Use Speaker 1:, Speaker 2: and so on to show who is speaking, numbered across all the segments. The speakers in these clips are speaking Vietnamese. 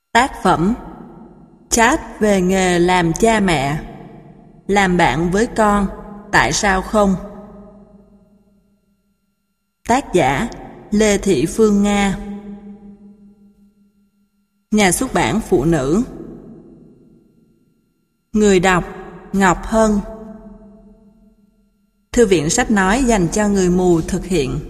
Speaker 1: Tác phẩm Chat về nghề làm cha mẹ. Làm bạn với con, tại sao không? Tác giả Lê Thị Phương Nga. Nhà xuất bản Phụ Nữ. Người đọc Ngọc Hân. Thư viện sách nói dành cho người mù thực hiện.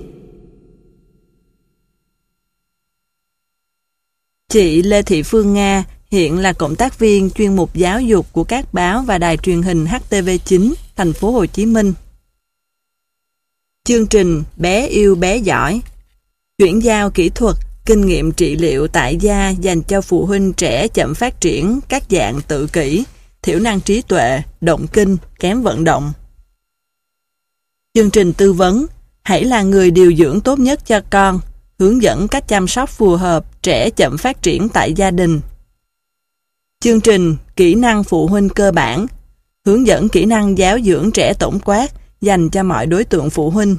Speaker 1: Chị Lê Thị Phương Nga hiện là cộng tác viên chuyên mục giáo dục của các báo và đài truyền hình HTV9, thành phố Hồ Chí Minh. Chương trình Bé yêu bé giỏi, chuyển giao kỹ thuật, kinh nghiệm trị liệu tại gia dành cho phụ huynh trẻ chậm phát triển các dạng tự kỷ, thiểu năng trí tuệ, động kinh, kém vận động. Chương trình tư vấn Hãy là người điều dưỡng tốt nhất cho con, hướng dẫn cách chăm sóc phù hợp trẻ chậm phát triển tại gia đình. Chương trình Kỹ năng phụ huynh cơ bản, hướng dẫn kỹ năng giáo dưỡng trẻ tổng quát dành cho mọi đối tượng phụ huynh.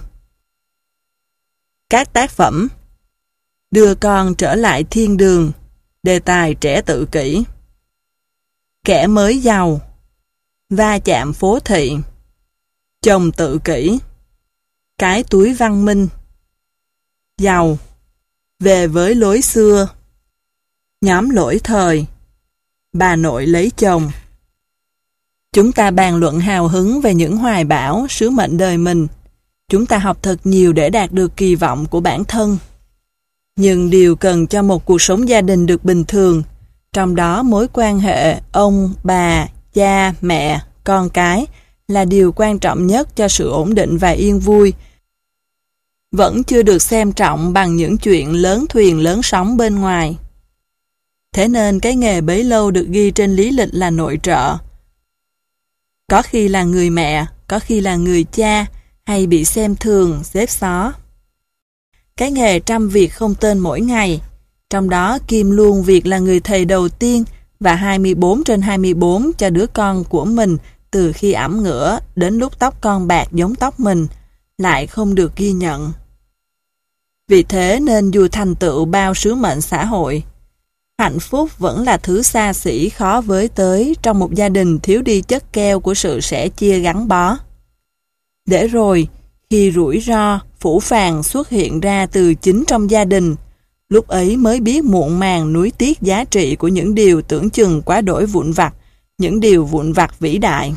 Speaker 1: Các tác phẩm: Đưa con trở lại thiên đường, đề tài trẻ tự kỷ. Kẻ mới giàu, Va chạm phố thị, Chồng tự kỷ, Cái túi văn minh, Giàu, Về với lối xưa, Nhóm lỗi thời, Bà nội lấy chồng. Chúng ta bàn luận hào hứng về những hoài bão, sứ mệnh đời mình. Chúng ta học thật nhiều để đạt được kỳ vọng của bản thân. Nhưng điều cần cho một cuộc sống gia đình được bình thường, trong đó mối quan hệ ông, bà, cha, mẹ, con cái là điều quan trọng nhất cho sự ổn định và yên vui, vẫn chưa được xem trọng bằng những chuyện lớn thuyền lớn sóng bên ngoài. Thế nên cái nghề bấy lâu được ghi trên lý lịch là nội trợ. Có khi là người mẹ, có khi là người cha, hay bị xem thường, xếp xó. Cái nghề trăm việc không tên mỗi ngày, trong đó kiêm luôn việc là người thầy đầu tiên và 24/24 cho đứa con của mình từ khi ẵm ngửa đến lúc tóc con bạc giống tóc mình, lại không được ghi nhận. Vì thế nên dù thành tựu bao sứ mệnh xã hội, hạnh phúc vẫn là thứ xa xỉ khó với tới trong một gia đình thiếu đi chất keo của sự sẻ chia gắn bó. Để rồi, khi rủi ro, phũ phàng xuất hiện ra từ chính trong gia đình, lúc ấy mới biết muộn màng nuối tiếc giá trị của những điều tưởng chừng quá đỗi vụn vặt, những điều vụn vặt vĩ đại.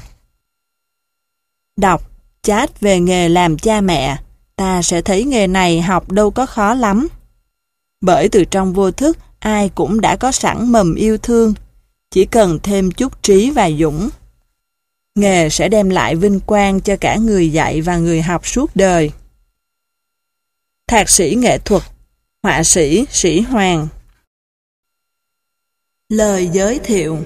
Speaker 1: Đọc Chat về nghề làm cha mẹ, ta sẽ thấy nghề này học đâu có khó lắm. Bởi từ trong vô thức, ai cũng đã có sẵn mầm yêu thương, chỉ cần thêm chút trí và dũng. Nghề sẽ đem lại vinh quang cho cả người dạy và người học suốt đời. Thạc sĩ nghệ thuật, họa sĩ Sĩ Hoàng. Lời giới thiệu.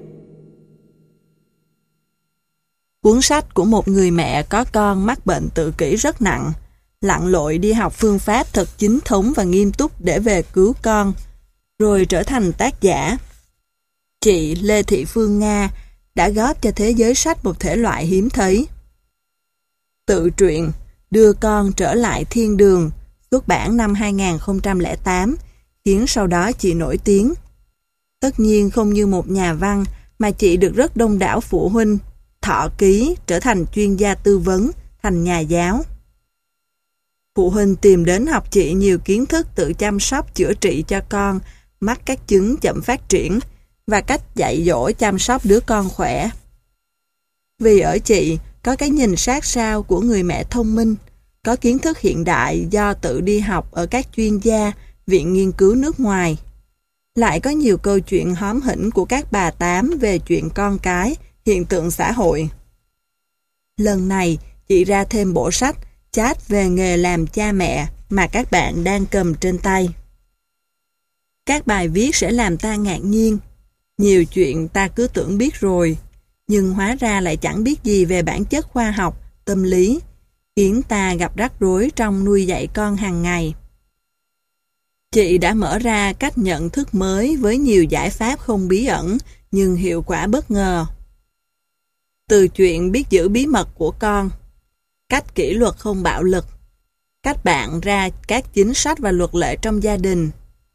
Speaker 1: Cuốn sách của một người mẹ có con mắc bệnh tự kỷ rất nặng, lặn lội đi học phương pháp thật chính thống và nghiêm túc để về cứu con, rồi trở thành tác giả. Chị Lê Thị Phương Nga đã góp cho thế giới sách một thể loại hiếm thấy. Tự truyện Đưa con trở lại thiên đường, xuất bản năm 2008, khiến sau đó chị nổi tiếng. Tất nhiên không như một nhà văn, mà chị được rất đông đảo phụ huynh thọ ký, trở thành chuyên gia tư vấn, thành nhà giáo. Phụ huynh tìm đến học chị nhiều kiến thức tự chăm sóc chữa trị cho con mắc các chứng chậm phát triển và cách dạy dỗ chăm sóc đứa con khỏe. Vì ở chị có cái nhìn sát sao của người mẹ thông minh, có kiến thức hiện đại do tự đi học ở các chuyên gia, viện nghiên cứu nước ngoài. Lại có nhiều câu chuyện hóm hỉnh của các bà tám về chuyện con cái, hiện tượng xã hội. Lần này, chị ra thêm bộ sách Chat về nghề làm cha mẹ mà các bạn đang cầm trên tay. Các bài viết sẽ làm ta ngạc nhiên. Nhiều chuyện ta cứ tưởng biết rồi, nhưng hóa ra lại chẳng biết gì về bản chất khoa học, tâm lý, khiến ta gặp rắc rối trong nuôi dạy con hàng ngày. Chị đã mở ra cách nhận thức mới với nhiều giải pháp không bí ẩn, nhưng hiệu quả bất ngờ. Từ chuyện biết giữ bí mật của con, cách kỷ luật không bạo lực, cách bạn ra các chính sách và luật lệ trong gia đình,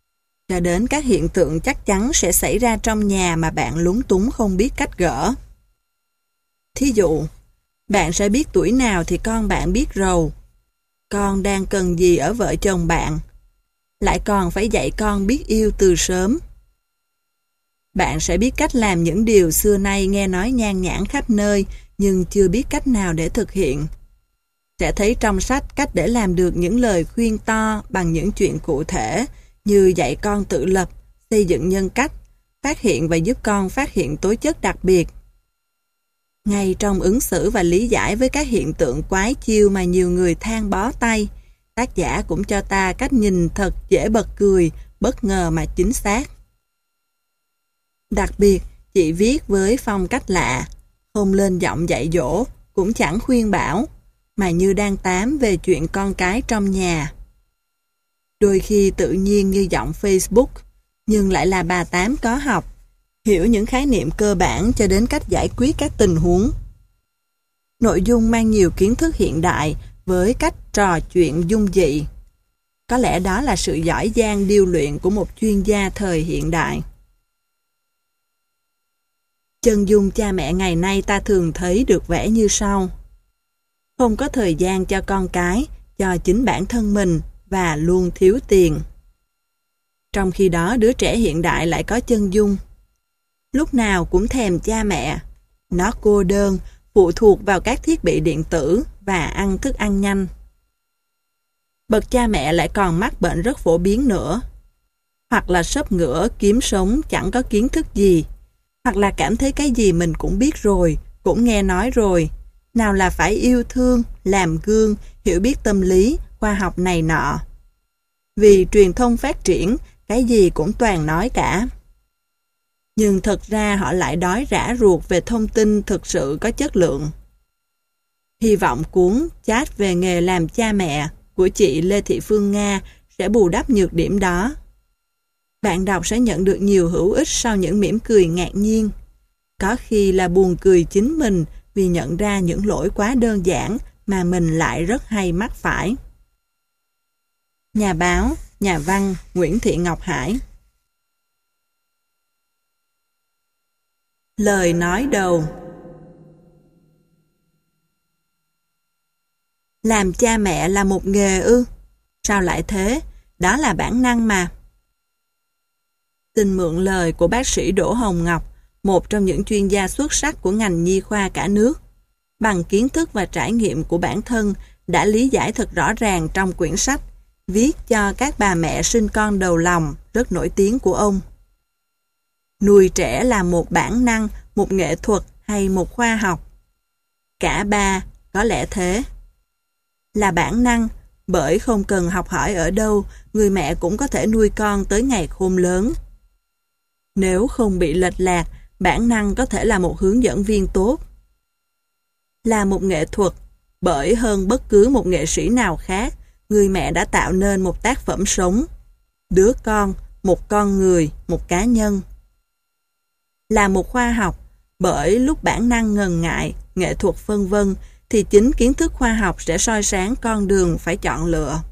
Speaker 1: cho đến các hiện tượng chắc chắn sẽ xảy ra trong nhà mà bạn lúng túng không biết cách gỡ. Thí dụ, bạn sẽ biết tuổi nào thì con bạn biết rầu. Con đang cần gì ở vợ chồng bạn. Lại còn phải dạy con biết yêu từ sớm. Bạn sẽ biết cách làm những điều xưa nay nghe nói nhan nhản khắp nơi nhưng chưa biết cách nào để thực hiện. Sẽ thấy trong sách cách để làm được những lời khuyên to bằng những chuyện cụ thể như dạy con tự lập, xây dựng nhân cách, phát hiện và giúp con phát hiện tố chất đặc biệt. Ngay trong ứng xử và lý giải với các hiện tượng quái chiêu mà nhiều người than bó tay, tác giả cũng cho ta cách nhìn thật dễ bật cười, bất ngờ mà chính xác. Đặc biệt, chị viết với phong cách lạ, không lên giọng dạy dỗ, cũng chẳng khuyên bảo, mà như đang tám về chuyện con cái trong nhà. Đôi khi tự nhiên như giọng Facebook, nhưng lại là bà tám có học, hiểu những khái niệm cơ bản cho đến cách giải quyết các tình huống. Nội dung mang nhiều kiến thức hiện đại với cách trò chuyện dung dị. Có lẽ đó là sự giỏi giang điêu luyện của một chuyên gia thời hiện đại. Chân dung cha mẹ ngày nay ta thường thấy được vẽ như sau. Không có thời gian cho con cái, cho chính bản thân mình và luôn thiếu tiền. Trong khi đó đứa trẻ hiện đại lại có chân dung. Lúc nào cũng thèm cha mẹ. Nó cô đơn, phụ thuộc vào các thiết bị điện tử và ăn thức ăn nhanh. Bậc cha mẹ lại còn mắc bệnh rất phổ biến nữa. Hoặc là sấp ngửa kiếm sống chẳng có kiến thức gì. Hoặc là cảm thấy cái gì mình cũng biết rồi, cũng nghe nói rồi. Nào là phải yêu thương, làm gương, hiểu biết tâm lý, khoa học này nọ. Vì truyền thông phát triển, cái gì cũng toàn nói cả. Nhưng thật ra họ lại đói rã ruột về thông tin thực sự có chất lượng. Hy vọng cuốn Chat về nghề làm cha mẹ của chị Lê Thị Phương Nga sẽ bù đắp nhược điểm đó. Bạn đọc sẽ nhận được nhiều hữu ích sau những mỉm cười ngạc nhiên. Có khi là buồn cười chính mình vì nhận ra những lỗi quá đơn giản mà mình lại rất hay mắc phải. Nhà báo, nhà văn Nguyễn Thị Ngọc Hải. Lời nói đầu. Làm cha mẹ là một nghề ư? Sao lại thế? Đó là bản năng mà. Xin mượn lời của bác sĩ Đỗ Hồng Ngọc, một trong những chuyên gia xuất sắc của ngành nhi khoa cả nước. Bằng kiến thức và trải nghiệm của bản thân đã lý giải thật rõ ràng trong quyển sách viết cho các bà mẹ sinh con đầu lòng rất nổi tiếng của ông. Nuôi trẻ là một bản năng, một nghệ thuật hay một khoa học? Cả ba, có lẽ thế. Là bản năng, bởi không cần học hỏi ở đâu, người mẹ cũng có thể nuôi con tới ngày khôn lớn. Nếu không bị lệch lạc, bản năng có thể là một hướng dẫn viên tốt. Là một nghệ thuật, bởi hơn bất cứ một nghệ sĩ nào khác, người mẹ đã tạo nên một tác phẩm sống. Đứa con, một con người, một cá nhân. Là một khoa học, bởi lúc bản năng ngần ngại, nghệ thuật vân vân, thì chính kiến thức khoa học sẽ soi sáng con đường phải chọn lựa.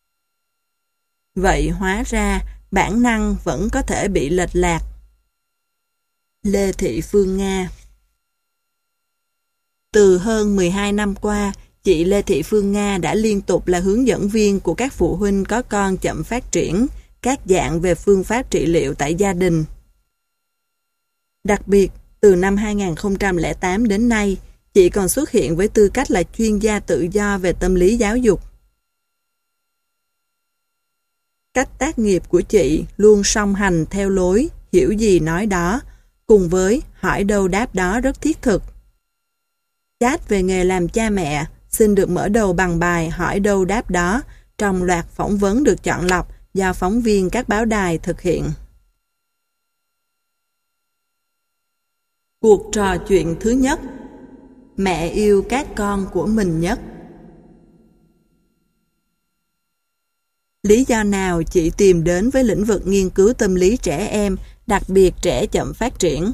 Speaker 1: Vậy hóa ra, bản năng vẫn có thể bị lệch lạc. Lê Thị Phương Nga. Từ hơn 12 năm qua, chị Lê Thị Phương Nga đã liên tục là hướng dẫn viên của các phụ huynh có con chậm phát triển, các dạng về phương pháp trị liệu tại gia đình. Đặc biệt, từ năm 2008 đến nay, chị còn xuất hiện với tư cách là chuyên gia tự do về tâm lý giáo dục. Cách tác nghiệp của chị luôn song hành theo lối hiểu gì nói đó, cùng với hỏi đâu đáp đó rất thiết thực. Chat về nghề làm cha mẹ xin được mở đầu bằng bài hỏi đâu đáp đó trong loạt phỏng vấn được chọn lọc do phóng viên các báo đài thực hiện. Cuộc trò chuyện thứ nhất. Mẹ yêu các con của mình nhất. Lý do nào chị tìm đến với lĩnh vực nghiên cứu tâm lý trẻ em, đặc biệt trẻ chậm phát triển?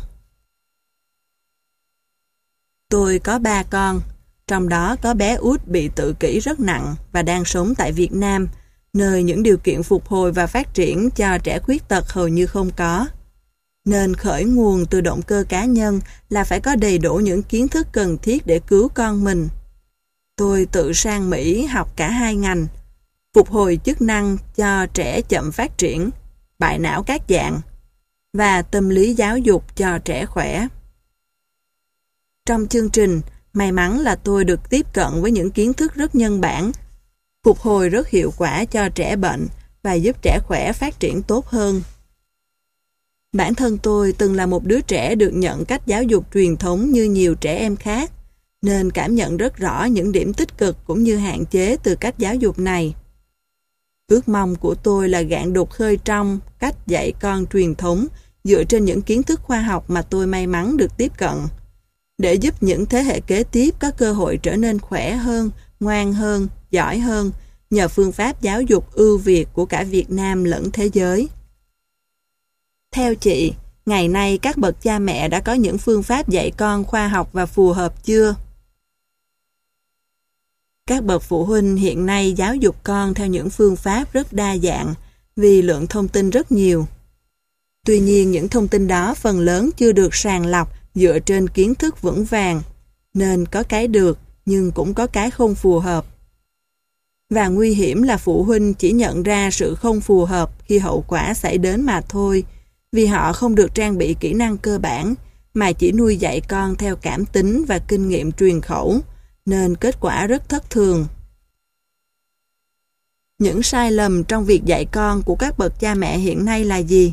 Speaker 1: Tôi có 3 con, trong đó có bé út bị tự kỷ rất nặng và đang sống tại Việt Nam, nơi những điều kiện phục hồi và phát triển cho trẻ khuyết tật hầu như không có. Nên khởi nguồn từ động cơ cá nhân là phải có đầy đủ những kiến thức cần thiết để cứu con mình. Tôi tự sang Mỹ học cả hai ngành, phục hồi chức năng cho trẻ chậm phát triển, bại não các dạng, và tâm lý giáo dục cho trẻ khỏe. Trong chương trình, may mắn là tôi được tiếp cận với những kiến thức rất nhân bản, phục hồi rất hiệu quả cho trẻ bệnh và giúp trẻ khỏe phát triển tốt hơn. Bản thân tôi từng là một đứa trẻ được nhận cách giáo dục truyền thống như nhiều trẻ em khác, nên cảm nhận rất rõ những điểm tích cực cũng như hạn chế từ cách giáo dục này. Ước mong của tôi là gạn đục khơi trong cách dạy con truyền thống dựa trên những kiến thức khoa học mà tôi may mắn được tiếp cận, để giúp những thế hệ kế tiếp có cơ hội trở nên khỏe hơn, ngoan hơn, giỏi hơn nhờ phương pháp giáo dục ưu việt của cả Việt Nam lẫn thế giới. Theo chị, ngày nay các bậc cha mẹ đã có những phương pháp dạy con khoa học và phù hợp chưa? Các bậc phụ huynh hiện nay giáo dục con theo những phương pháp rất đa dạng vì lượng thông tin rất nhiều. Tuy nhiên những thông tin đó phần lớn chưa được sàng lọc dựa trên kiến thức vững vàng, nên có cái được nhưng cũng có cái không phù hợp. Và nguy hiểm là phụ huynh chỉ nhận ra sự không phù hợp khi hậu quả xảy đến mà thôi, vì họ không được trang bị kỹ năng cơ bản, mà chỉ nuôi dạy con theo cảm tính và kinh nghiệm truyền khẩu, nên kết quả rất thất thường. Những sai lầm trong việc dạy con của các bậc cha mẹ hiện nay là gì?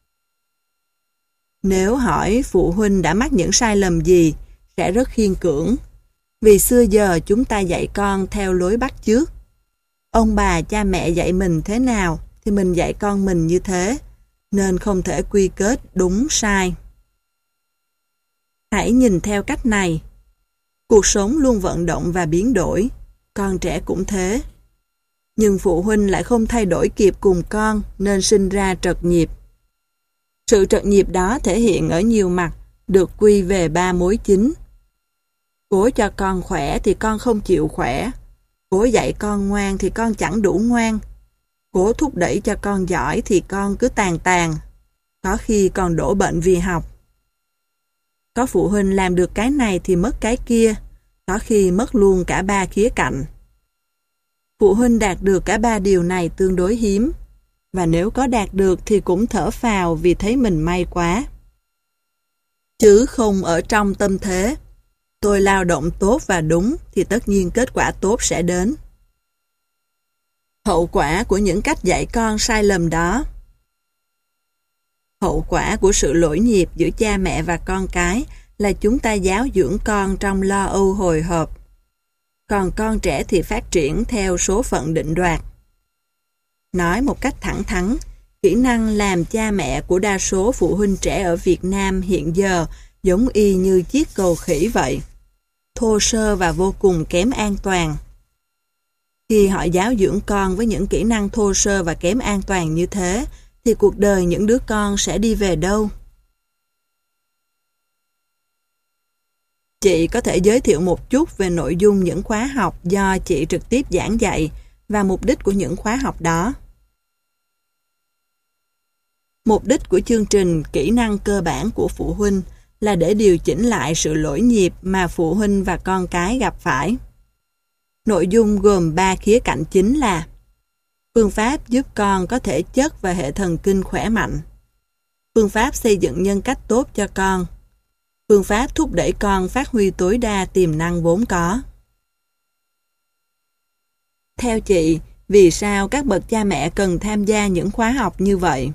Speaker 1: Nếu hỏi phụ huynh đã mắc những sai lầm gì, sẽ rất khiên cưỡng. Vì xưa giờ chúng ta dạy con theo lối bắt chước. Ông bà cha mẹ dạy mình thế nào thì mình dạy con mình như thế, nên không thể quy kết đúng sai. Hãy nhìn theo cách này. Cuộc sống luôn vận động và biến đổi, con trẻ cũng thế. Nhưng phụ huynh lại không thay đổi kịp cùng con nên sinh ra trật nhịp. Sự trật nhịp đó thể hiện ở nhiều mặt, được quy về 3 mối chính. Cố cho con khỏe thì con không chịu khỏe. Cố dạy con ngoan thì con chẳng đủ ngoan. Cố thúc đẩy cho con giỏi thì con cứ tàn tàn. Có khi còn đổ bệnh vì học. Có phụ huynh làm được cái này thì mất cái kia, có khi mất luôn cả 3 khía cạnh. Phụ huynh đạt được cả 3 điều này tương đối hiếm, và nếu có đạt được thì cũng thở phào vì thấy mình may quá. Chứ không ở trong tâm thế, tôi lao động tốt và đúng thì tất nhiên kết quả tốt sẽ đến. Hậu quả của những cách dạy con sai lầm đó. Hậu quả của sự lỗi nhịp giữa cha mẹ và con cái là chúng ta giáo dưỡng con trong lo âu hồi hộp. Còn con trẻ thì phát triển theo số phận định đoạt. Nói một cách thẳng thắn, kỹ năng làm cha mẹ của đa số phụ huynh trẻ ở Việt Nam hiện giờ giống y như chiếc cầu khỉ vậy. Thô sơ và vô cùng kém an toàn. Khi họ giáo dưỡng con với những kỹ năng thô sơ và kém an toàn như thế, thì cuộc đời những đứa con sẽ đi về đâu? Chị có thể giới thiệu một chút về nội dung những khóa học do chị trực tiếp giảng dạy và mục đích của những khóa học đó. Mục đích của chương trình Kỹ năng cơ bản của phụ huynh là để điều chỉnh lại sự lỗi nhịp mà phụ huynh và con cái gặp phải. Nội dung gồm 3 khía cạnh chính là: phương pháp giúp con có thể chất và hệ thần kinh khỏe mạnh, phương pháp xây dựng nhân cách tốt cho con, phương pháp thúc đẩy con phát huy tối đa tiềm năng vốn có. Theo chị, vì sao các bậc cha mẹ cần tham gia những khóa học như vậy?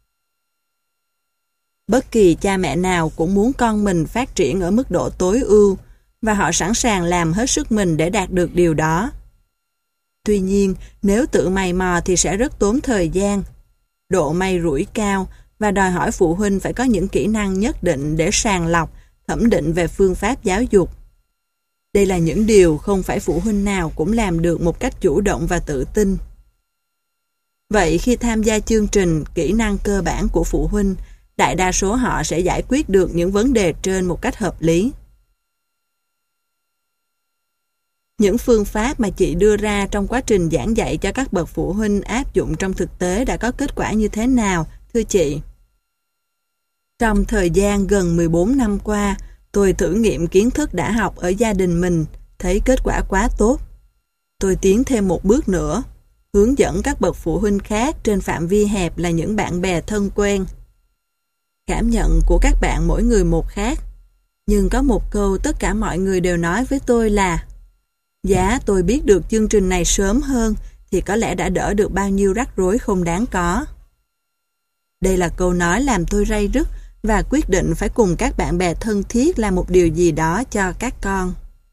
Speaker 1: Bất kỳ cha mẹ nào cũng muốn con mình phát triển ở mức độ tối ưu và họ sẵn sàng làm hết sức mình để đạt được điều đó. Tuy nhiên, nếu tự mày mò thì sẽ rất tốn thời gian, độ may rủi cao và đòi hỏi phụ huynh phải có những kỹ năng nhất định để sàng lọc, thẩm định về phương pháp giáo dục. Đây là những điều không phải phụ huynh nào cũng làm được một cách chủ động và tự tin. Vậy khi tham gia chương trình Kỹ năng cơ bản của phụ huynh, đại đa số họ sẽ giải quyết được những vấn đề trên một cách hợp lý. Những phương pháp mà chị đưa ra trong quá trình giảng dạy cho các bậc phụ huynh áp dụng trong thực tế đã có kết quả như thế nào, thưa chị? Trong thời gian gần 14 năm qua, tôi thử nghiệm kiến thức đã học ở gia đình mình, thấy kết quả quá tốt. Tôi tiến thêm một bước nữa, hướng dẫn các bậc phụ huynh khác trên phạm vi hẹp là những bạn bè thân quen. Cảm nhận của các bạn mỗi người một khác, nhưng có một câu tất cả mọi người đều nói với tôi là: giá tôi biết được chương trình này sớm hơn thì có lẽ đã đỡ được bao nhiêu rắc rối không đáng có. Đây là câu nói làm tôi ray rứt và quyết định phải cùng các bạn bè thân thiết làm một điều gì đó cho các con.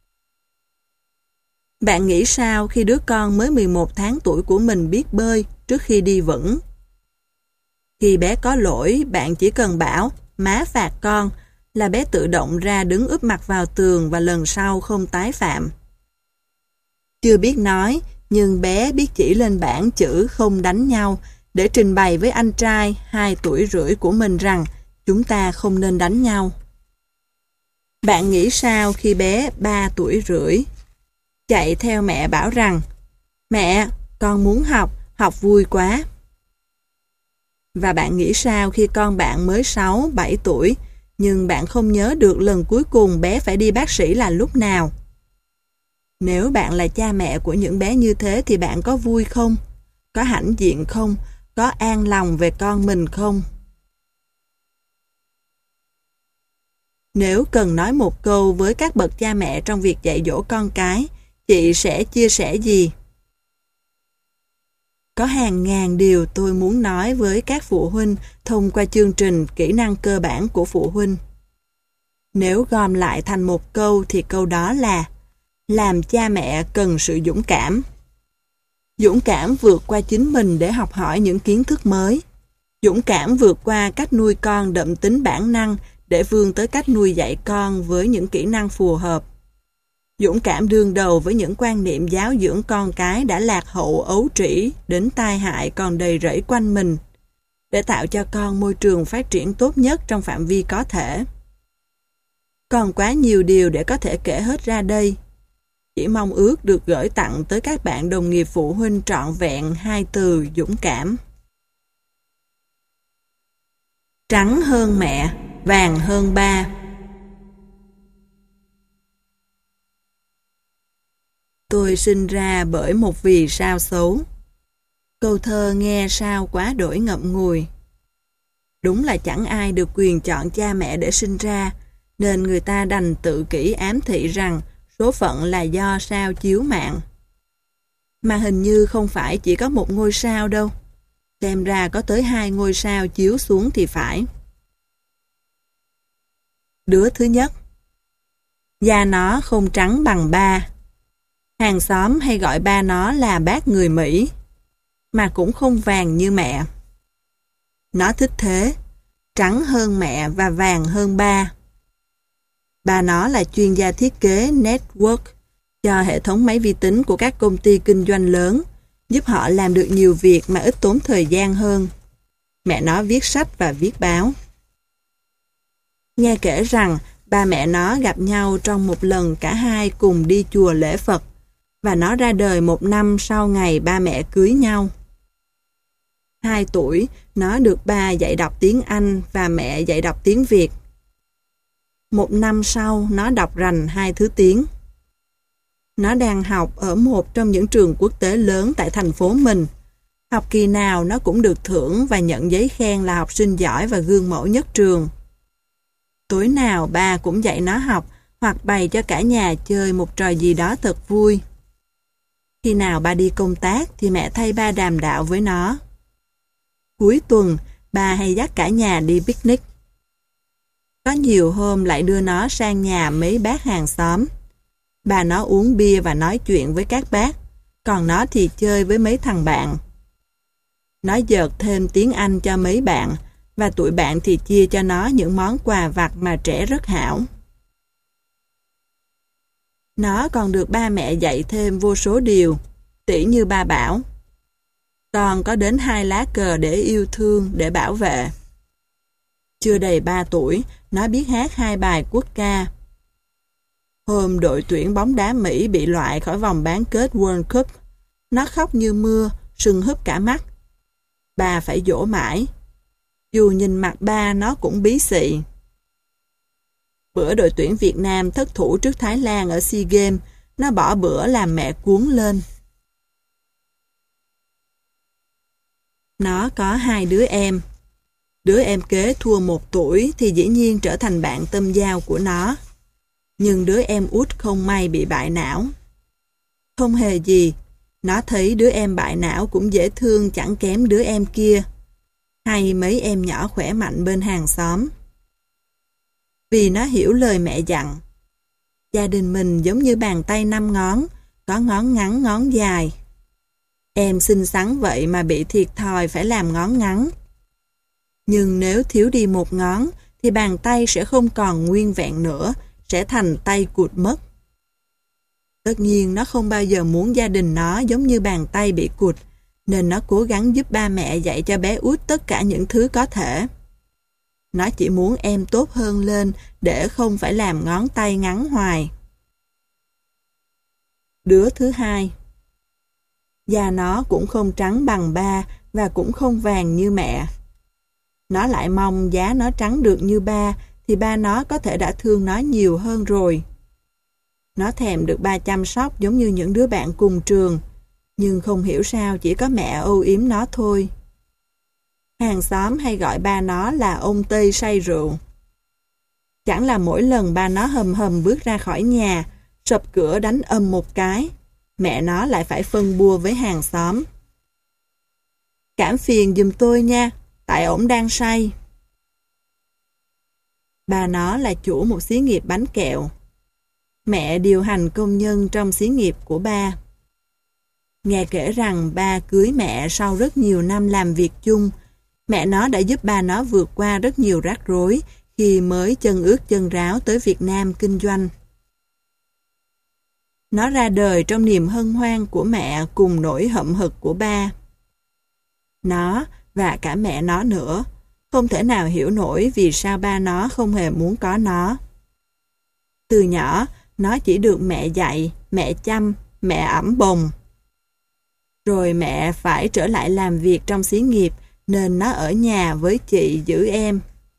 Speaker 1: Bạn nghĩ sao khi đứa con mới 11 tháng tuổi của mình biết bơi trước khi đi vững? Khi bé có lỗi, bạn chỉ cần bảo má phạt con là bé tự động ra đứng úp mặt vào tường và lần sau không tái phạm. Chưa biết nói, nhưng bé biết chỉ lên bảng chữ không đánh nhau để trình bày với anh trai 2 tuổi rưỡi của mình rằng chúng ta không nên đánh nhau. Bạn nghĩ sao khi bé 3 tuổi rưỡi chạy theo mẹ bảo rằng: mẹ, con muốn học, học vui quá. Và bạn nghĩ sao khi con bạn mới 6, 7 tuổi nhưng bạn không nhớ được lần cuối cùng bé phải đi bác sĩ là lúc nào? Nếu bạn là cha mẹ của những bé như thế thì bạn có vui không? Có hãnh diện không? Có an lòng về con mình không? Nếu cần nói một câu với các bậc cha mẹ trong việc dạy dỗ con cái, chị sẽ chia sẻ gì? Có hàng ngàn điều tôi muốn nói với các phụ huynh thông qua chương trình kỹ năng cơ bản của phụ huynh. Nếu gom lại thành một câu thì câu đó là: làm cha mẹ cần sự dũng cảm. Dũng cảm vượt qua chính mình để học hỏi những kiến thức mới. Dũng cảm vượt qua cách nuôi con đậm tính bản năng để vươn tới cách nuôi dạy con với những kỹ năng phù hợp. Dũng cảm đương đầu với những quan niệm giáo dưỡng con cái đã lạc hậu ấu trĩ đến tai hại còn đầy rẫy quanh mình, để tạo cho con môi trường phát triển tốt nhất trong phạm vi có thể. Còn quá nhiều điều để có thể kể hết ra đây. Chỉ mong ước được gửi tặng tới các bạn đồng nghiệp phụ huynh trọn vẹn 2 từ dũng cảm. Trắng hơn mẹ, vàng hơn ba. Tôi sinh ra bởi một vì sao xấu. Câu thơ nghe sao quá đổi ngậm ngùi. Đúng là chẳng ai được quyền chọn cha mẹ để sinh ra, nên người ta đành tự kỷ ám thị rằng số phận là do sao chiếu mạng. Mà hình như không phải chỉ có một ngôi sao đâu. Xem ra có tới 2 ngôi sao chiếu xuống thì phải. Đứa thứ nhất. Da nó không trắng bằng ba. Hàng xóm hay gọi ba nó là bác người Mỹ, mà cũng không vàng như mẹ. Nó thích thế, trắng hơn mẹ và vàng hơn ba. Ba nó là chuyên gia thiết kế network cho hệ thống máy vi tính của các công ty kinh doanh lớn, giúp họ làm được nhiều việc mà ít tốn thời gian hơn. Mẹ nó viết sách và viết báo. Nghe kể rằng ba mẹ nó gặp nhau trong một lần cả hai cùng đi chùa lễ Phật, và nó ra đời 1 năm sau ngày ba mẹ cưới nhau. 2 tuổi, nó được ba dạy đọc tiếng Anh và mẹ dạy đọc tiếng Việt. 1 năm sau, nó đọc rành 2 thứ tiếng. Nó đang học ở một trong những trường quốc tế lớn tại thành phố mình. Học kỳ nào nó cũng được thưởng và nhận giấy khen là học sinh giỏi và gương mẫu nhất trường. Tối nào ba cũng dạy nó học hoặc bày cho cả nhà chơi một trò gì đó thật vui. Khi nào ba đi công tác thì mẹ thay ba đàm đạo với nó. Cuối tuần, ba hay dắt cả nhà đi picnic. Có nhiều hôm lại đưa nó sang nhà mấy bác hàng xóm. Bà nó uống bia và nói chuyện với các bác, còn nó thì chơi với mấy thằng bạn. Nó dợt thêm tiếng Anh cho mấy bạn, và tụi bạn thì chia cho nó những món quà vặt mà trẻ rất hảo. Nó còn được ba mẹ dạy thêm vô số điều, tỉ như ba bảo: con có đến 2 lá cờ để yêu thương, để bảo vệ. Chưa đầy 3 tuổi, nó biết hát 2 bài quốc ca. Hôm đội tuyển bóng đá Mỹ bị loại khỏi vòng bán kết World Cup, nó khóc như mưa, sưng húp cả mắt. Ba phải dỗ mãi. Dù nhìn mặt ba nó cũng bí xị. Bữa đội tuyển Việt Nam thất thủ trước Thái Lan ở SEA Games, nó bỏ bữa làm mẹ cuống lên. Nó có 2 đứa em. Đứa em kế thua 1 tuổi thì dĩ nhiên trở thành bạn tâm giao của nó. Nhưng đứa em út không may bị bại não. Không hề gì, nó thấy đứa em bại não cũng dễ thương chẳng kém đứa em kia, hay mấy em nhỏ khỏe mạnh bên hàng xóm. Vì nó hiểu lời mẹ dặn. Gia đình mình giống như bàn tay 5 ngón, có ngón ngắn ngón dài. Em xinh xắn vậy mà bị thiệt thòi phải làm ngón ngắn. Nhưng nếu thiếu đi 1 ngón thì bàn tay sẽ không còn nguyên vẹn nữa, sẽ thành tay cụt mất. Tất nhiên nó không bao giờ muốn gia đình nó giống như bàn tay bị cụt, nên nó cố gắng giúp ba mẹ dạy cho bé út tất cả những thứ có thể. Nó chỉ muốn em tốt hơn lên để không phải làm ngón tay ngắn hoài. Đứa thứ hai. Da nó cũng không trắng bằng ba và cũng không vàng như mẹ. Nó lại mong giá nó trắng được như ba thì ba nó có thể đã thương nó nhiều hơn rồi. Nó thèm được ba chăm sóc giống như những đứa bạn cùng trường, nhưng không hiểu sao chỉ có mẹ âu yếm nó thôi. Hàng xóm hay gọi ba nó là ông Tây say rượu. Chẳng là mỗi lần ba nó hầm hầm bước ra khỏi nhà, sập cửa đánh ầm một cái, mẹ nó lại phải phân bua với hàng xóm. Cảm phiền giùm tôi nha, tại ổng đang say. Ba nó là chủ một xí nghiệp bánh kẹo. Mẹ điều hành công nhân trong xí nghiệp của ba. Nghe kể rằng ba cưới mẹ sau rất nhiều năm làm việc chung, mẹ nó đã giúp ba nó vượt qua rất nhiều rắc rối khi mới chân ướt chân ráo tới Việt Nam kinh doanh. Nó ra đời trong niềm hân hoan của mẹ cùng nỗi hậm hực của ba. Nó và cả mẹ nó nữa không thể nào hiểu nổi vì sao ba nó không hề muốn có nó. Từ nhỏ, nó chỉ được mẹ dạy, mẹ chăm, mẹ ẵm bồng. Rồi mẹ phải trở lại làm việc trong xí nghiệp nên nó ở nhà với chị giữ em.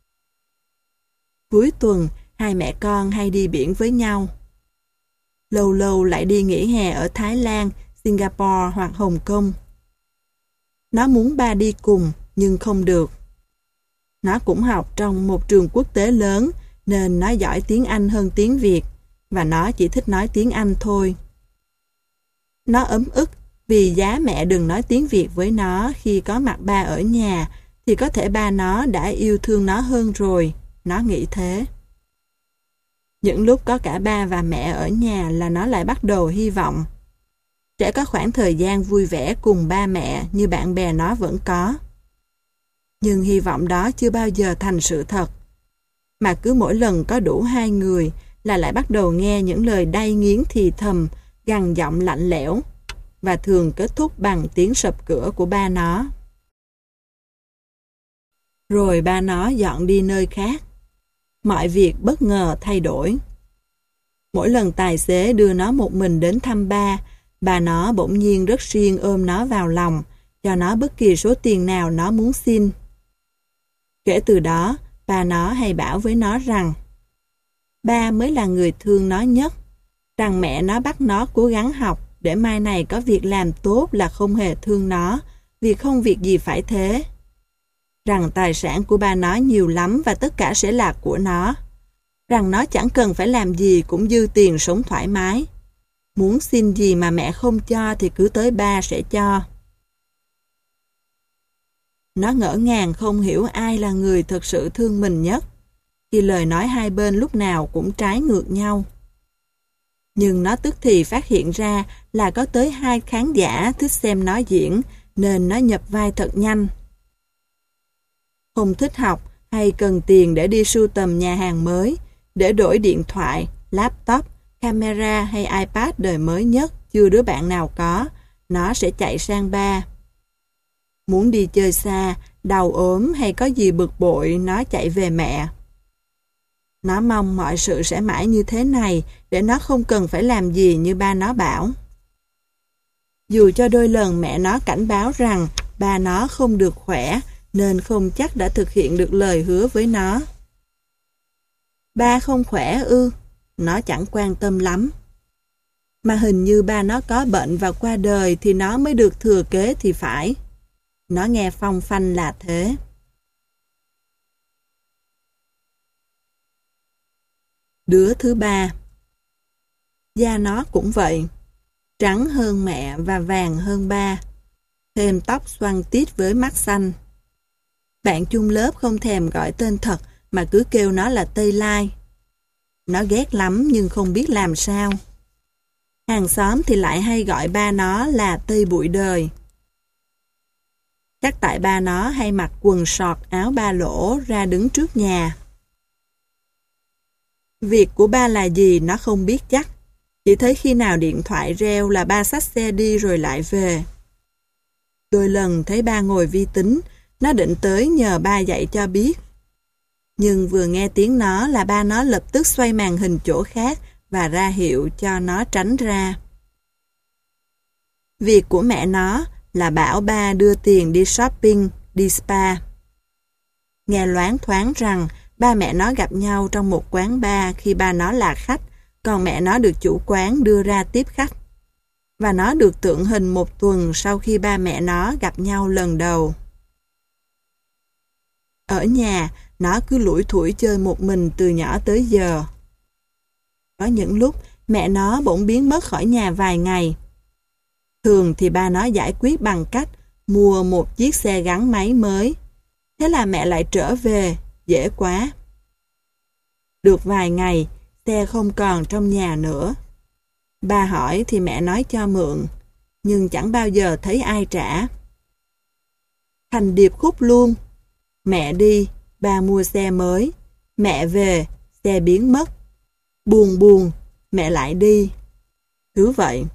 Speaker 1: Cuối tuần, hai mẹ con hay đi biển với nhau. Lâu lâu lại đi nghỉ hè ở Thái Lan, Singapore hoặc Hồng Kông. Nó muốn ba đi cùng nhưng không được. Nó cũng học trong một trường quốc tế lớn nên nó giỏi tiếng Anh hơn tiếng Việt và nó chỉ thích nói tiếng Anh thôi. Nó ấm ức vì giá mẹ đừng nói tiếng Việt với nó khi có mặt ba ở nhà thì có thể ba nó đã yêu thương nó hơn rồi, nó nghĩ thế. Những lúc có cả ba và mẹ ở nhà là nó lại bắt đầu hy vọng. Sẽ có khoảng thời gian vui vẻ cùng ba mẹ như bạn bè nó vẫn có. Nhưng hy vọng đó chưa bao giờ thành sự thật. Mà cứ mỗi lần có đủ 2 người là lại bắt đầu nghe những lời đay nghiến thì thầm, gằn giọng lạnh lẽo và thường kết thúc bằng tiếng sập cửa của ba nó. Rồi ba nó dọn đi nơi khác. Mọi việc bất ngờ thay đổi. Mỗi lần tài xế đưa nó một mình đến thăm ba, bà nó bỗng nhiên rất siêng ôm nó vào lòng, cho nó bất kỳ số tiền nào nó muốn xin. Kể từ đó, bà nó hay bảo với nó rằng ba mới là người thương nó nhất, rằng mẹ nó bắt nó cố gắng học để mai này có việc làm tốt là không hề thương nó, vì không việc gì phải thế. Rằng tài sản của ba nó nhiều lắm và tất cả sẽ là của nó. Rằng nó chẳng cần phải làm gì cũng dư tiền sống thoải mái. Muốn xin gì mà mẹ không cho thì cứ tới ba sẽ cho. Nó ngỡ ngàng không hiểu ai là người thực sự thương mình nhất, khi lời nói hai bên lúc nào cũng trái ngược nhau. Nhưng nó tức thì phát hiện ra là có tới 2 khán giả thích xem nó diễn, nên nó nhập vai thật nhanh. Không thích học hay cần tiền để đi sưu tầm nhà hàng mới, để đổi điện thoại, laptop, camera hay iPad đời mới nhất chưa đứa bạn nào có, nó sẽ chạy sang ba. Muốn đi chơi xa, đau ốm hay có gì bực bội, nó chạy về mẹ. Nó mong mọi sự sẽ mãi như thế này để nó không cần phải làm gì như ba nó bảo. Dù cho đôi lần mẹ nó cảnh báo rằng ba nó không được khỏe nên không chắc đã thực hiện được lời hứa với nó. Ba không khỏe ư? Nó chẳng quan tâm lắm. Mà hình như ba nó có bệnh và qua đời thì nó mới được thừa kế thì phải. Nó nghe phong phanh là thế. Đứa thứ ba. Da nó cũng vậy. Trắng hơn mẹ và vàng hơn ba. Thêm tóc xoăn tít với mắt xanh. Bạn chung lớp không thèm gọi tên thật mà cứ kêu nó là Tây Lai. Nó ghét lắm nhưng không biết làm sao. Hàng xóm thì lại hay gọi ba nó là Tây Bụi Đời. Chắc tại ba nó hay mặc quần sọt áo ba lỗ ra đứng trước nhà. Việc của ba là gì nó không biết chắc. Chỉ thấy khi nào điện thoại reo là ba xách xe đi rồi lại về. Đôi lần thấy ba ngồi vi tính, nó định tới nhờ ba dạy cho biết. Nhưng vừa nghe tiếng nó là ba nó lập tức xoay màn hình chỗ khác và ra hiệu cho nó tránh ra. Việc của mẹ nó là bảo ba đưa tiền đi shopping, đi spa. Nghe loáng thoáng rằng ba mẹ nó gặp nhau trong một quán bar khi ba nó là khách, còn mẹ nó được chủ quán đưa ra tiếp khách. Và nó được tượng hình một tuần sau khi ba mẹ nó gặp nhau lần đầu. Ở nhà, nó cứ lủi thủi chơi một mình từ nhỏ tới giờ. Có những lúc mẹ nó bỗng biến mất khỏi nhà vài ngày. Thường thì ba nó giải quyết bằng cách mua một chiếc xe gắn máy mới. Thế là mẹ lại trở về, dễ quá. Được vài ngày, xe không còn trong nhà nữa. Ba hỏi thì mẹ nói cho mượn, nhưng chẳng bao giờ thấy ai trả. Thành điệp khúc luôn. Mẹ đi, ba mua xe mới. Mẹ về, xe biến mất. Buồn buồn, mẹ lại đi. Cứ vậy.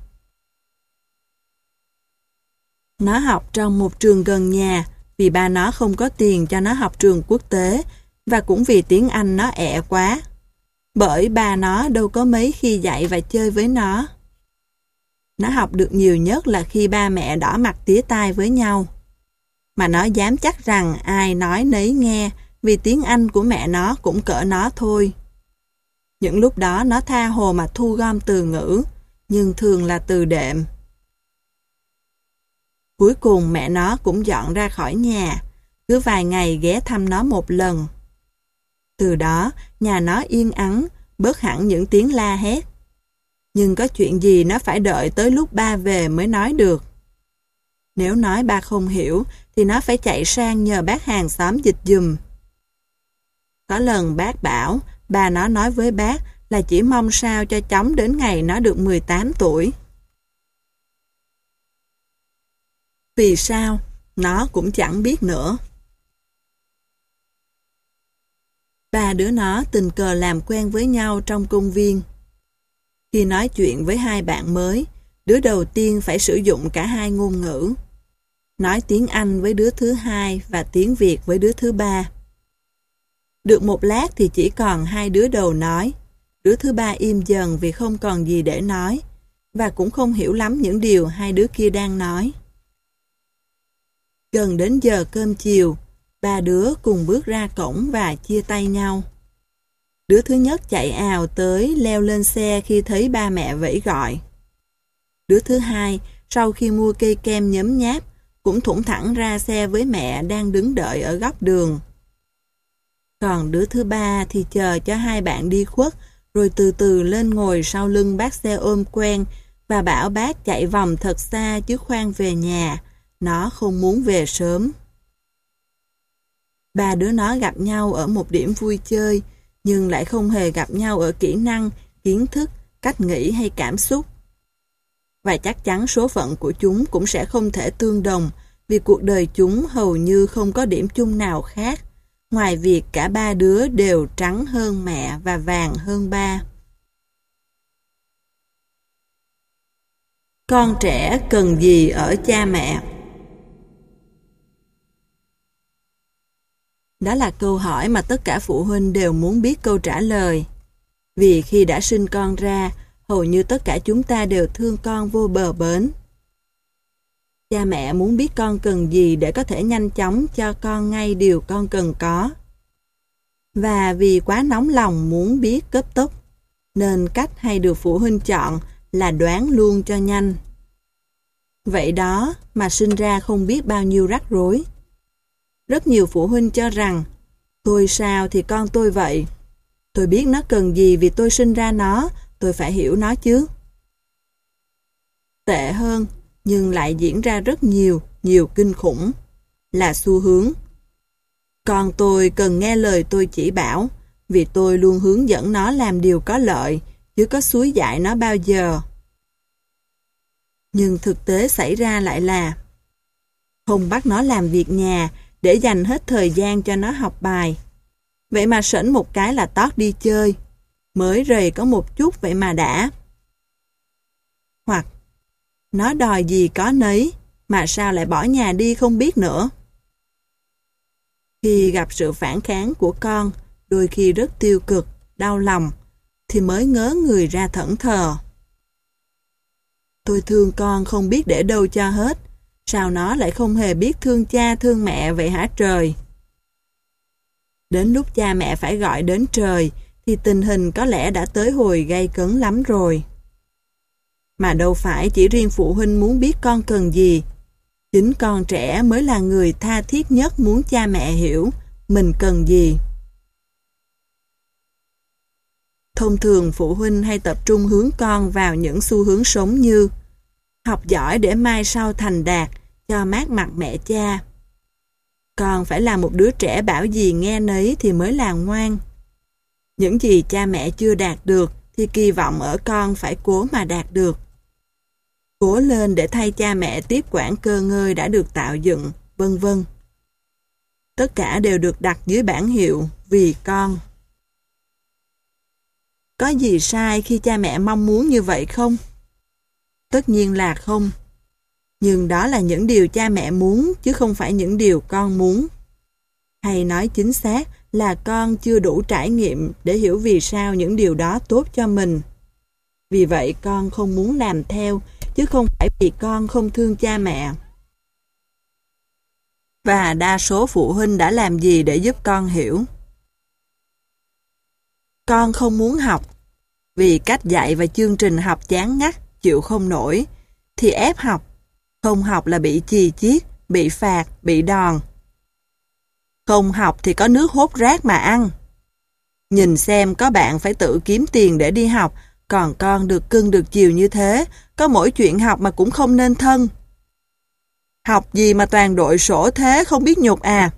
Speaker 1: Nó học trong một trường gần nhà vì ba nó không có tiền cho nó học trường quốc tế và cũng vì tiếng Anh nó ẹ quá. Bởi ba nó đâu có mấy khi dạy và chơi với nó. Nó học được nhiều nhất là khi ba mẹ đỏ mặt tía tai với nhau. Mà nó dám chắc rằng ai nói nấy nghe vì tiếng Anh của mẹ nó cũng cỡ nó thôi. Những lúc đó nó tha hồ mà thu gom từ ngữ, nhưng thường là từ đệm. Cuối cùng mẹ nó cũng dọn ra khỏi nhà, cứ vài ngày ghé thăm nó một lần. Từ đó, nhà nó yên ắng, bớt hẳn những tiếng la hét. Nhưng có chuyện gì nó phải đợi tới lúc ba về mới nói được. Nếu nói ba không hiểu, thì nó phải chạy sang nhờ bác hàng xóm dịch giùm. Có lần bác bảo, bà nó nói với bác là chỉ mong sao cho chóng đến ngày nó được 18 tuổi. Vì sao? Nó cũng chẳng biết nữa. Ba đứa nó tình cờ làm quen với nhau trong công viên. Khi nói chuyện với hai bạn mới, đứa đầu tiên phải sử dụng cả hai ngôn ngữ. Nói tiếng Anh với đứa thứ hai và tiếng Việt với đứa thứ ba. Được một lát thì chỉ còn hai đứa đầu nói. Đứa thứ ba im dần vì không còn gì để nói, và cũng không hiểu lắm những điều hai đứa kia đang nói. Gần đến giờ cơm chiều, ba đứa cùng bước ra cổng và chia tay nhau. Đứa thứ nhất chạy ào tới leo lên xe khi thấy ba mẹ vẫy gọi. Đứa thứ hai, sau khi mua cây kem nhấm nháp, cũng thủng thẳng ra xe với mẹ đang đứng đợi ở góc đường. Còn đứa thứ ba thì chờ cho hai bạn đi khuất, rồi từ từ lên ngồi sau lưng bác xe ôm quen và bảo bác chạy vòng thật xa chứ khoan về nhà. Nó không muốn về sớm. Ba đứa nó gặp nhau ở một điểm vui chơi, nhưng lại không hề gặp nhau ở kỹ năng, kiến thức, cách nghĩ hay cảm xúc. Và chắc chắn số phận của chúng cũng sẽ không thể tương đồng, vì cuộc đời chúng hầu như không có điểm chung nào khác, ngoài việc cả ba đứa đều trắng hơn mẹ và vàng hơn ba. Con trẻ cần gì ở cha mẹ? Đó là câu hỏi mà tất cả phụ huynh đều muốn biết câu trả lời. Vì khi đã sinh con ra, hầu như tất cả chúng ta đều thương con vô bờ bến. Cha mẹ muốn biết con cần gì để có thể nhanh chóng cho con ngay điều con cần có. Và vì quá nóng lòng muốn biết cấp tốc, nên cách hay được phụ huynh chọn là đoán luôn cho nhanh. Vậy đó mà sinh ra không biết bao nhiêu rắc rối. Rất nhiều phụ huynh cho rằng, tôi sao thì con tôi vậy. Tôi biết nó cần gì vì tôi sinh ra nó, tôi phải hiểu nó chứ. Tệ hơn, nhưng lại diễn ra rất nhiều kinh khủng, là xu hướng. Con tôi cần nghe lời tôi chỉ bảo, vì tôi luôn hướng dẫn nó làm điều có lợi, chứ có xúi dạy nó bao giờ. Nhưng thực tế xảy ra lại là không bắt nó làm việc nhà để dành hết thời gian cho nó học bài. Vậy mà sẵn một cái là tót đi chơi, mới rầy có một chút vậy mà đã. Hoặc nó đòi gì có nấy, mà sao lại bỏ nhà đi không biết nữa. Khi gặp sự phản kháng của con, đôi khi rất tiêu cực, đau lòng, thì mới ngớ người ra thẫn thờ. Tôi thương con không biết để đâu cho hết, sao nó lại không hề biết thương cha thương mẹ vậy hả trời? Đến lúc cha mẹ phải gọi đến trời, thì tình hình có lẽ đã tới hồi gay cấn lắm rồi. Mà đâu phải chỉ riêng phụ huynh muốn biết con cần gì. Chính con trẻ mới là người tha thiết nhất muốn cha mẹ hiểu mình cần gì. Thông thường phụ huynh hay tập trung hướng con vào những xu hướng sống như học giỏi để mai sau thành đạt, cho mát mặt mẹ cha. Con phải là một đứa trẻ bảo gì nghe nấy thì mới là ngoan. Những gì cha mẹ chưa đạt được thì kỳ vọng ở con phải cố mà đạt được. Cố lên để thay cha mẹ tiếp quản cơ ngơi đã được tạo dựng, vân vân. Tất cả đều được đặt dưới bảng hiệu vì con. Có gì sai khi cha mẹ mong muốn như vậy không? Tất nhiên là không. Nhưng đó là những điều cha mẹ muốn chứ không phải những điều con muốn. Hay nói chính xác là con chưa đủ trải nghiệm để hiểu vì sao những điều đó tốt cho mình. Vì vậy con không muốn làm theo chứ không phải vì con không thương cha mẹ. Và đa số phụ huynh đã làm gì để giúp con hiểu? Con không muốn học vì cách dạy và chương trình học chán ngắt, chịu không nổi, thì ép học. Không học là bị chì chiết, bị phạt, bị đòn. Không học thì có nước hốt rác mà ăn. Nhìn xem có bạn phải tự kiếm tiền để đi học, còn con được cưng được chiều như thế, có mỗi chuyện học mà cũng không nên thân. Học gì mà toàn đội sổ thế không biết nhục à?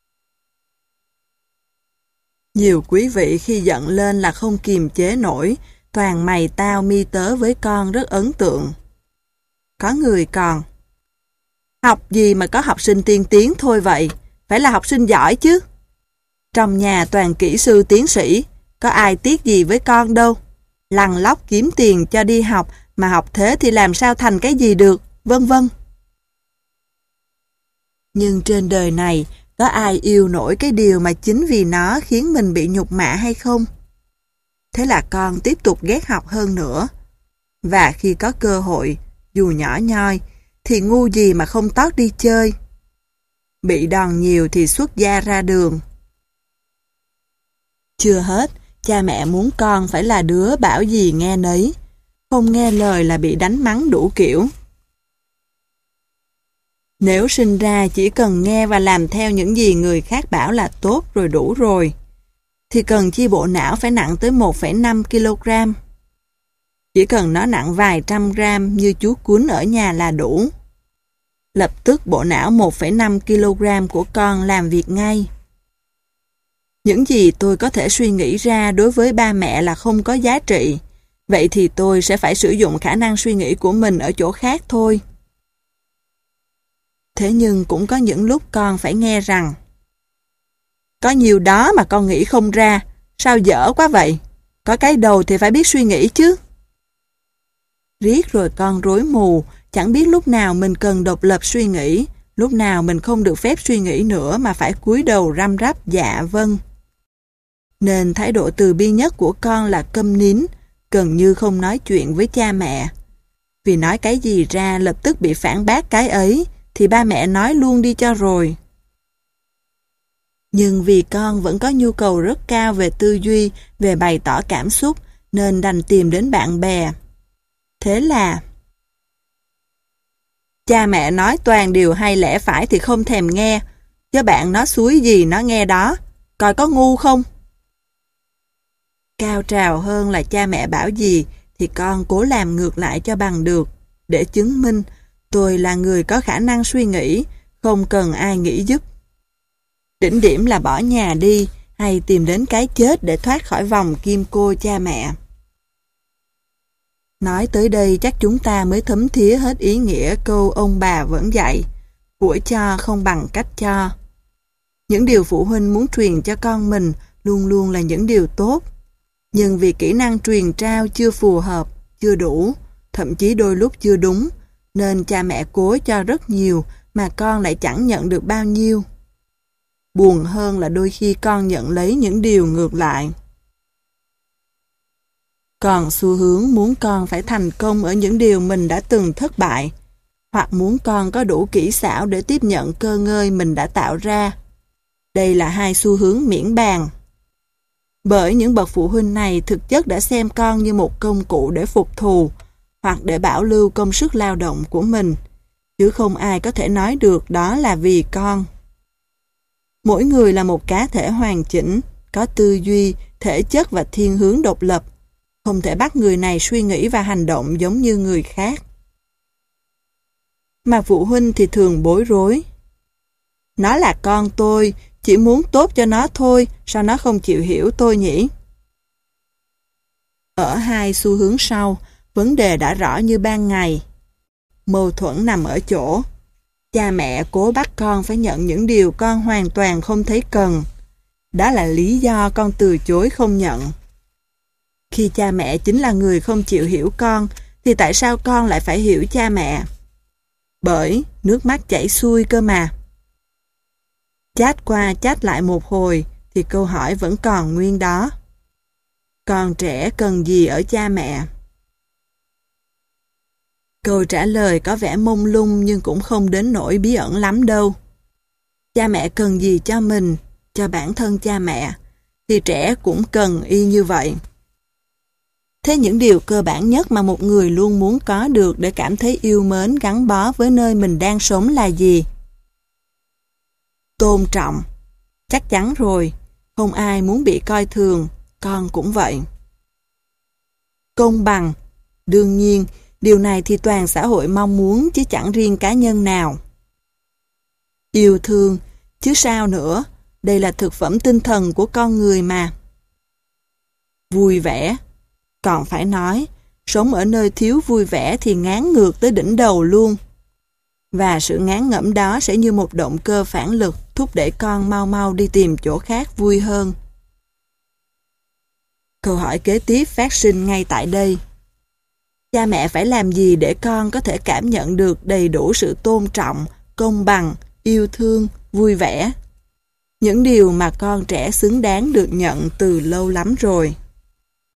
Speaker 1: Nhiều quý vị khi giận lên là không kiềm chế nổi, toàn mày tao mi tớ với con rất ấn tượng. Có người còn học gì mà có học sinh tiên tiến thôi vậy, phải là học sinh giỏi chứ. Trong nhà toàn kỹ sư tiến sĩ, có ai tiếc gì với con đâu. Lăn lóc kiếm tiền cho đi học, mà học thế thì làm sao thành cái gì được, vân vân. Nhưng trên đời này, có ai yêu nổi cái điều mà chính vì nó khiến mình bị nhục mạ hay không? Thế là con tiếp tục ghét học hơn nữa. Và khi có cơ hội, dù nhỏ nhoi, thì ngu gì mà không tót đi chơi. Bị đòn nhiều thì xuất gia ra đường. Chưa hết, cha mẹ muốn con phải là đứa bảo gì nghe nấy. Không nghe lời là bị đánh mắng đủ kiểu. Nếu sinh ra chỉ cần nghe và làm theo những gì người khác bảo là tốt rồi đủ rồi, thì cần chi bộ não phải nặng tới 1,5 kg. Chỉ cần nó nặng vài trăm gram như chú cún ở nhà là đủ. Lập tức bộ não 1,5 kg của con làm việc ngay. Những gì tôi có thể suy nghĩ ra đối với ba mẹ là không có giá trị, vậy thì tôi sẽ phải sử dụng khả năng suy nghĩ của mình ở chỗ khác thôi. Thế nhưng cũng có những lúc con phải nghe rằng có nhiều đó mà con nghĩ không ra, sao dở quá vậy? Có cái đầu thì phải biết suy nghĩ chứ. Riết rồi con rối mù, chẳng biết lúc nào mình cần độc lập suy nghĩ, Lúc nào mình không được phép suy nghĩ nữa mà phải cúi đầu răm rắp dạ vâng. Nên thái độ từ bi nhất của con là câm nín, gần như không nói chuyện với cha mẹ. Vì nói cái gì ra lập tức bị phản bác cái ấy, thì ba mẹ nói luôn đi cho rồi. Nhưng vì con vẫn có nhu cầu rất cao về tư duy, về bày tỏ cảm xúc, nên đành tìm đến bạn bè. Thế là cha mẹ nói toàn điều hay lẽ phải thì không thèm nghe, chứ bạn nói xúi gì nó nghe đó, coi có ngu không? Cao trào hơn là cha mẹ bảo gì thì con cố làm ngược lại cho bằng được, để chứng minh tôi là người có khả năng suy nghĩ, không cần ai nghĩ giúp. Đỉnh điểm là bỏ nhà đi hay tìm đến cái chết để thoát khỏi vòng kim cô cha mẹ. Nói tới đây chắc chúng ta mới thấm thía hết ý nghĩa câu ông bà vẫn dạy, của cho không bằng cách cho. Những điều phụ huynh muốn truyền cho con mình luôn luôn là những điều tốt, nhưng vì kỹ năng truyền trao chưa phù hợp, chưa đủ, thậm chí đôi lúc chưa đúng, nên cha mẹ cố cho rất nhiều mà con lại chẳng nhận được bao nhiêu. Buồn hơn là đôi khi con nhận lấy những điều ngược lại. Còn xu hướng muốn con phải thành công ở những điều mình đã từng thất bại, hoặc muốn con có đủ kỹ xảo để tiếp nhận cơ ngơi mình đã tạo ra. Đây là hai xu hướng miễn bàn. Bởi những bậc phụ huynh này thực chất đã xem con như một công cụ để phục thù, hoặc để bảo lưu công sức lao động của mình, chứ không ai có thể nói được đó là vì con. Mỗi người là một cá thể hoàn chỉnh, có tư duy, thể chất và thiên hướng độc lập, không thể bắt người này suy nghĩ và hành động giống như người khác. Mà phụ huynh thì thường bối rối. Nó là con tôi, chỉ muốn tốt cho nó thôi, sao nó không chịu hiểu tôi nhỉ? Ở hai xu hướng sau, vấn đề đã rõ như ban ngày. Mâu thuẫn nằm ở chỗ cha mẹ cố bắt con phải nhận những điều con hoàn toàn không thấy cần. Đó là lý do con từ chối không nhận. Khi cha mẹ chính là người không chịu hiểu con, thì tại sao con lại phải hiểu cha mẹ? Bởi nước mắt chảy xuôi cơ mà. Chát qua chát lại một hồi, thì câu hỏi vẫn còn nguyên đó. Con trẻ cần gì ở cha mẹ? Câu trả lời có vẻ mông lung nhưng cũng không đến nỗi bí ẩn lắm đâu. Cha mẹ cần gì cho mình, cho bản thân cha mẹ, thì trẻ cũng cần y như vậy. Thế những điều cơ bản nhất mà một người luôn muốn có được để cảm thấy yêu mến gắn bó với nơi mình đang sống là gì? Tôn trọng. Chắc chắn rồi, không ai muốn bị coi thường, con cũng vậy. Công bằng. Đương nhiên, điều này thì toàn xã hội mong muốn chứ chẳng riêng cá nhân nào. Yêu thương, chứ sao nữa, đây là thực phẩm tinh thần của con người mà. Vui vẻ. Còn phải nói, sống ở nơi thiếu vui vẻ thì ngán ngược tới đỉnh đầu luôn. Và sự ngán ngẩm đó sẽ như một động cơ phản lực thúc đẩy con mau mau đi tìm chỗ khác vui hơn. Câu hỏi kế tiếp phát sinh ngay tại đây. Cha mẹ phải làm gì để con có thể cảm nhận được đầy đủ sự tôn trọng, công bằng, yêu thương, vui vẻ? Những điều mà con trẻ xứng đáng được nhận từ lâu lắm rồi.